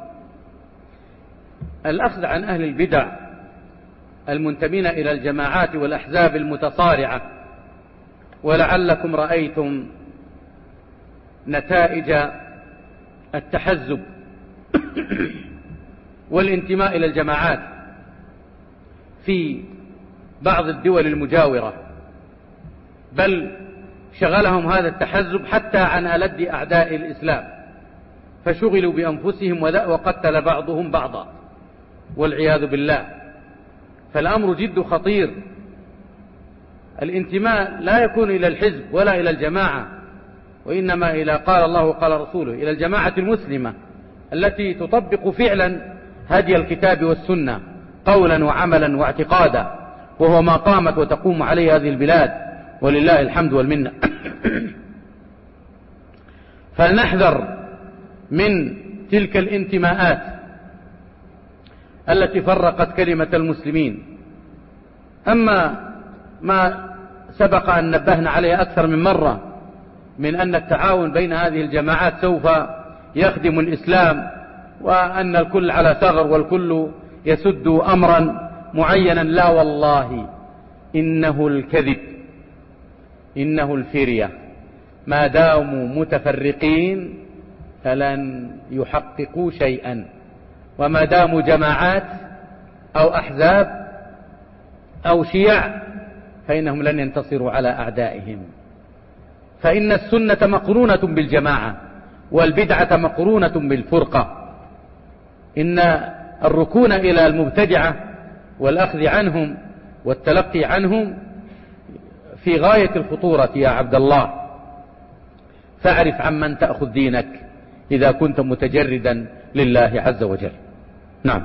الأخذ عن أهل البدع المنتمين إلى الجماعات والأحزاب المتصارعة، ولعلكم رأيتم نتائج التحزب والانتماء إلى الجماعات في بعض الدول المجاورة، بل شغلهم هذا التحزب حتى عن ألد أعداء الإسلام، فشغلوا بأنفسهم وقتل بعضهم بعضا والعياذ بالله. فالأمر جد خطير. الانتماء لا يكون إلى الحزب ولا إلى الجماعة، وإنما إلى قال الله وقال رسوله، إلى الجماعة المسلمة التي تطبق فعلا هدي الكتاب والسنة قولا وعملا واعتقادا، وهو ما قامت وتقوم عليه هذه البلاد ولله الحمد والمنة. فلنحذر من تلك الانتماءات التي فرقت كلمة المسلمين. أما ما سبق أن نبهنا عليه أكثر من مرة من أن التعاون بين هذه الجماعات سوف يخدم الإسلام، وأن الكل على ثغر والكل يسد أمرا معينا، لا والله، إنه الكذب، إنه الفرية. ما داموا متفرقين فلن يحققوا شيئا، وما داموا جماعات أو أحزاب أو شيع فإنهم لن ينتصروا على أعدائهم. فإن السنة مقرونة بالجماعة والبدعة مقرونة بالفرقة. إن الركون إلى المبتدعة والأخذ عنهم والتلقي عنهم في غاية الخطورة يا عبد الله. فاعرف عمن تأخذ دينك إذا كنت متجردا لله عز وجل. نعم.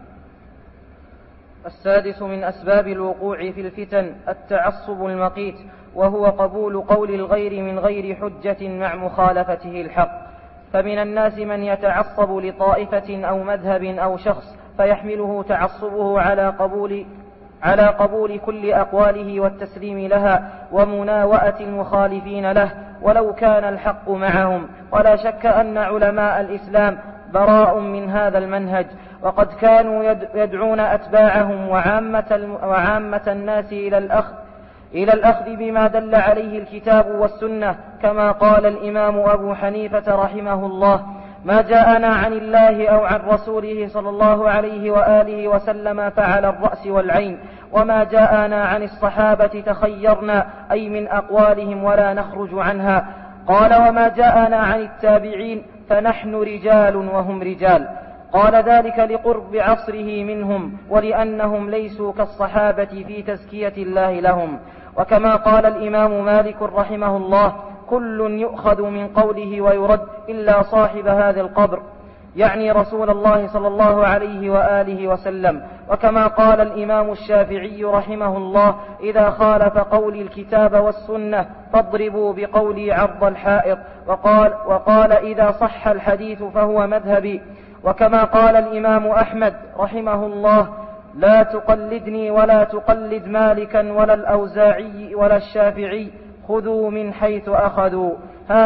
السادس من أسباب الوقوع في الفتن التعصب المقيت، وهو قبول قول الغير من غير حجة مع مخالفته الحق. فمن الناس من يتعصب لطائفة أو مذهب أو شخص فيحمله تعصبه على قبول كل أقواله والتسليم لها ومناوئة المخالفين له ولو كان الحق معهم. ولا شك أن علماء الإسلام براء من هذا المنهج، وقد كانوا يدعون أتباعهم وعامة الناس إلى الأخذ بما دل عليه الكتاب والسنة، كما قال الإمام أبو حنيفة رحمه الله: ما جاءنا عن الله أو عن رسوله صلى الله عليه وآله وسلم فعلى الرأس والعين، وما جاءنا عن الصحابة تخيرنا، أي من أقوالهم ولا نخرج عنها. قال: وما جاءنا عن التابعين فنحن رجال وهم رجال. قال ذلك لقرب عصره منهم ولأنهم ليسوا كالصحابة في تزكية الله لهم. وكما قال الإمام مالك رحمه الله: كل يؤخذ من قوله ويرد إلا صاحب هذا القبر، يعني رسول الله صلى الله عليه وآله وسلم. وكما قال الإمام الشافعي رحمه الله: إذا خالف قولي الكتاب والسنة فاضربوا بقولي عرض الحائط. وقال إذا صح الحديث فهو مذهبي. وكما قال الإمام أحمد رحمه الله: لا تقلدني ولا تقلد مالكا ولا الأوزاعي ولا الشافعي، خذوا من حيث أخذوا.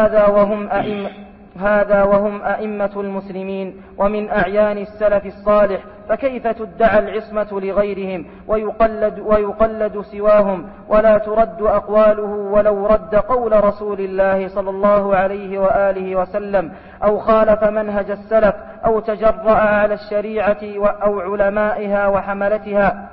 هذا وهم أئمة المسلمين ومن أعيان السلف الصالح، فكيف تدعى العصمة لغيرهم ويقلد سواهم ولا ترد أقواله ولو رد قول رسول الله صلى الله عليه وآله وسلم أو خالف منهج السلف أو تجرأ على الشريعة أو علمائها وحملتها.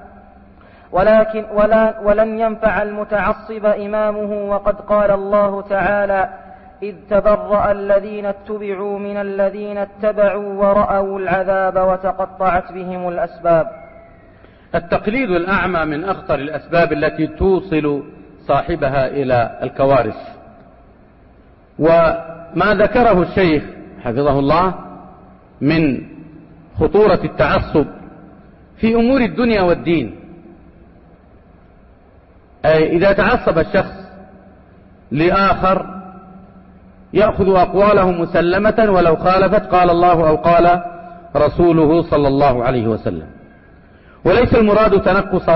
ولن ينفع المتعصب إمامه، وقد قال الله تعالى: إذ تبرأ الذين اتبعوا من الذين اتبعوا ورأوا العذاب وتقطعت بهم الأسباب. التقليد الأعمى من أخطر الأسباب التي توصل صاحبها إلى الكوارث. وما ذكره الشيخ حفظه الله من خطورة التعصب في أمور الدنيا والدين. إذا تعصب الشخص لآخر يأخذ أقواله مسلمة ولو خالفت قال الله أو قال رسوله صلى الله عليه وسلم. وليس المراد تنقص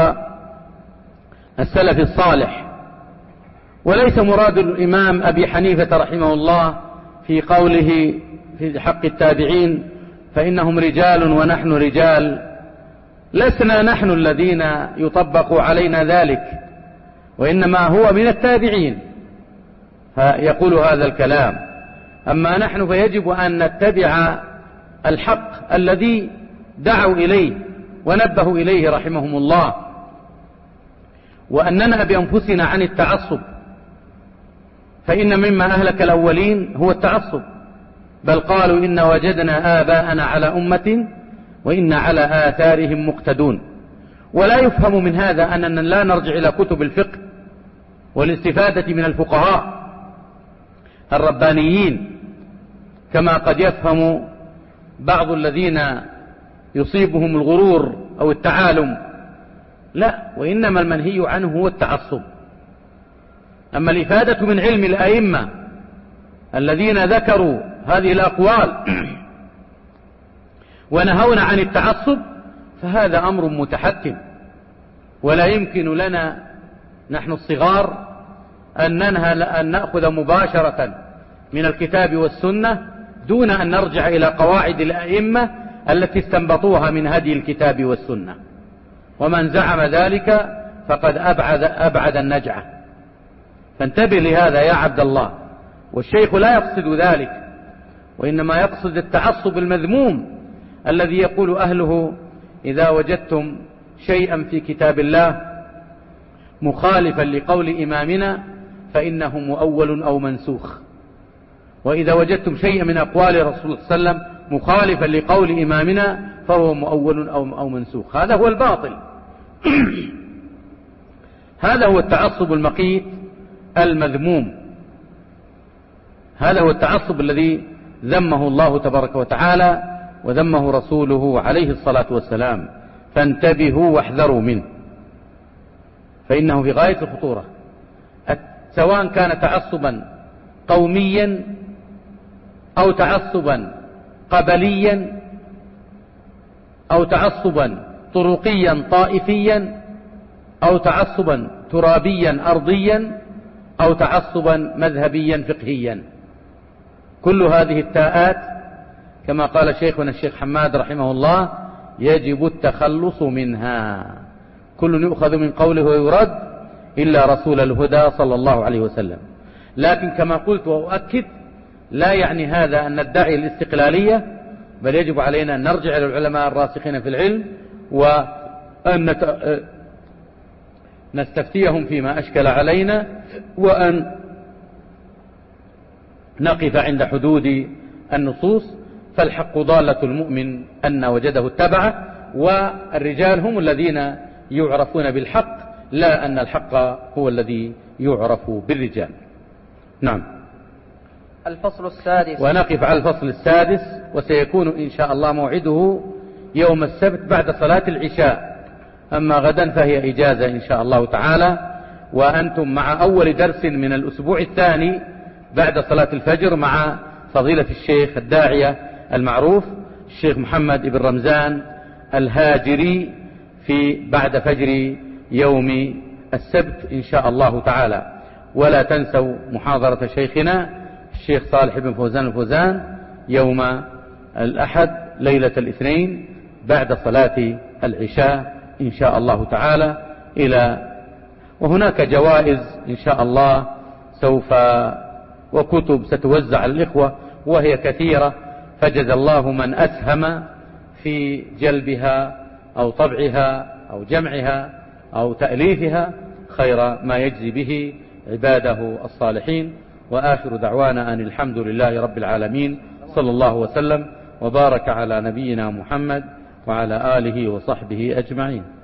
السلف الصالح، وليس مراد الإمام أبي حنيفة رحمه الله في قوله في حق التابعين فإنهم رجال ونحن رجال. لسنا نحن الذين يطبق علينا ذلك، وإنما هو من التابعين يقول هذا الكلام. أما نحن فيجب أن نتبع الحق الذي دعوا إليه ونبهوا إليه رحمهم الله، وأن ننأى بأنفسنا عن التعصب، فإن مما أهلك الأولين هو التعصب. بل قالوا إن وجدنا آباءنا على أمة وإن على آثارهم مقتدون. ولا يفهم من هذا أننا لا نرجع إلى كتب الفقه والاستفادة من الفقهاء الربانيين كما قد يفهم بعض الذين يصيبهم الغرور أو التعالم. لا، وإنما المنهي عنه هو التعصب. أما الإفادة من علم الأئمة الذين ذكروا هذه الأقوال ونهونا عن التعصب فهذا أمر متحتم، ولا يمكن لنا نحن الصغار أن نأخذ مباشرة من الكتاب والسنة دون أن نرجع إلى قواعد الأئمة التي استنبطوها من هدي الكتاب والسنة. ومن زعم ذلك فقد أبعد النجعة. فانتبه لهذا يا عبد الله. والشيخ لا يقصد ذلك، وإنما يقصد التعصب المذموم الذي يقول أهله إذا وجدتم شيئا في كتاب الله مخالفا لقول إمامنا فإنه مؤول أو منسوخ، وإذا وجدتم شيئا من أقوال رسول الله صلى الله عليه وسلم مخالفا لقول إمامنا فهو مؤول أو منسوخ. هذا هو الباطل. هذا هو التعصب المقيت المذموم. هذا هو التعصب الذي ذمه الله تبارك وتعالى وذمه رسوله عليه الصلاة والسلام. فانتبهوا واحذروا منه، فإنه في غاية الخطورة، سواء كان تعصبا قوميا أو تعصبا قبليا أو تعصبا طرقيا طائفيا أو تعصبا ترابيا أرضيا أو تعصبا مذهبيا فقهيا. كل هذه التاءات كما قال شيخنا الشيخ حماد رحمه الله يجب التخلص منها. كل يؤخذ من قوله ويرد إلا رسول الهدى صلى الله عليه وسلم. لكن كما قلت وأؤكد لا يعني هذا أن ندعي الاستقلالية، بل يجب علينا أن نرجع إلى العلماء الراسخين في العلم وأن نستفتيهم فيما أشكل علينا، وأن نقف عند حدود النصوص. فالحق ضالة المؤمن أن وجده اتبعه، والرجال هم الذين يعرفون بالحق، لا أن الحق هو الذي يعرف بالرجال. نعم. الفصل السادس. ونقف على الفصل السادس، وسيكون إن شاء الله موعده يوم السبت بعد صلاة العشاء. أما غدا فهي إجازة إن شاء الله تعالى، وأنتم مع أول درس من الأسبوع الثاني بعد صلاة الفجر مع فضيلة الشيخ الداعية المعروف الشيخ محمد بن رمزان الهاجري في بعد فجر يوم السبت إن شاء الله تعالى. ولا تنسوا محاضرة شيخنا الشيخ صالح بن فوزان الفوزان يوم الأحد ليلة الاثنين بعد صلاة العشاء إن شاء الله تعالى. وهناك جوائز إن شاء الله وكتب ستوزع على الإخوة وهي كثيرة، فجزى الله من أسهم في جلبها أو طبعها أو جمعها أو تأليفها خير ما يجزي به عباده الصالحين. وآخر دعوانا أن الحمد لله رب العالمين، صلى الله وسلم وبارك على نبينا محمد وعلى آله وصحبه أجمعين.